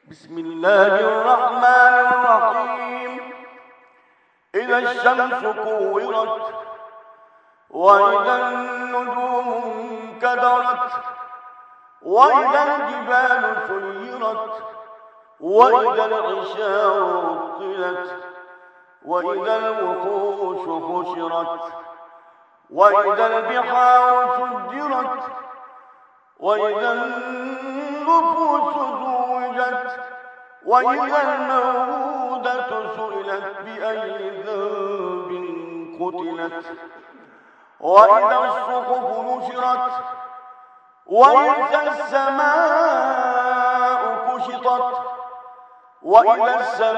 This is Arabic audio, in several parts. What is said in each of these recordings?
بسم الله الرحمن الرحيم. إذا الشمس كورت وإذا النجوم انكدرت وإذا الجبال سيرت وإذا العشار عطلت وإذا الوحوش حشرت وإذا البحار سجرت وإذا النفوس زوجت وإذا الموءودة سئلت بأي ذنب قتلت وإذا الصحف نشرت وإذا السماء كشطت وإذا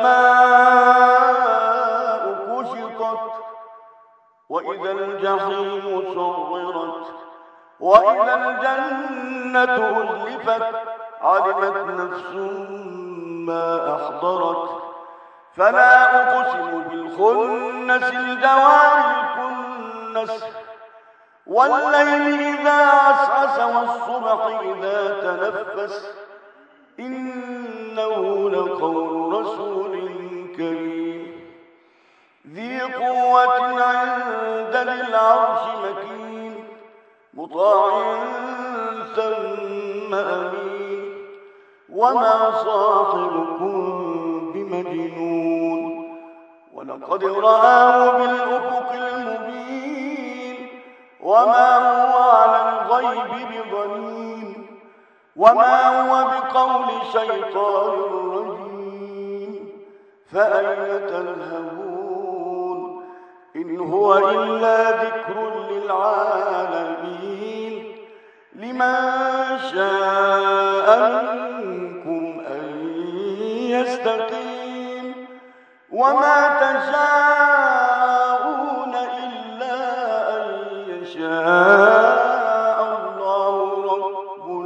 السماء كشطت وإذا الجحيم سعرت وإذا الجنة أزلفت علمت نفس ما أحضرت فلا أقسم بالخنس الجوار الكنس والليل إذا عسعس والصبح إذا تنفس إنه لقول رسول كريم ذي قوة عند ذي العرش مكين مطاع ثم أمين وما صاحبكم بمجنون ولقد رآه بالأفق المبين وما هو على الغيب بضنين وما هو بقول شيطان رجيم فأين تذهبون إن هو إلا ذكر للعالمين لمن شاء منكم أن يستقيم وما تشاءون إلا أن يشاء الله رب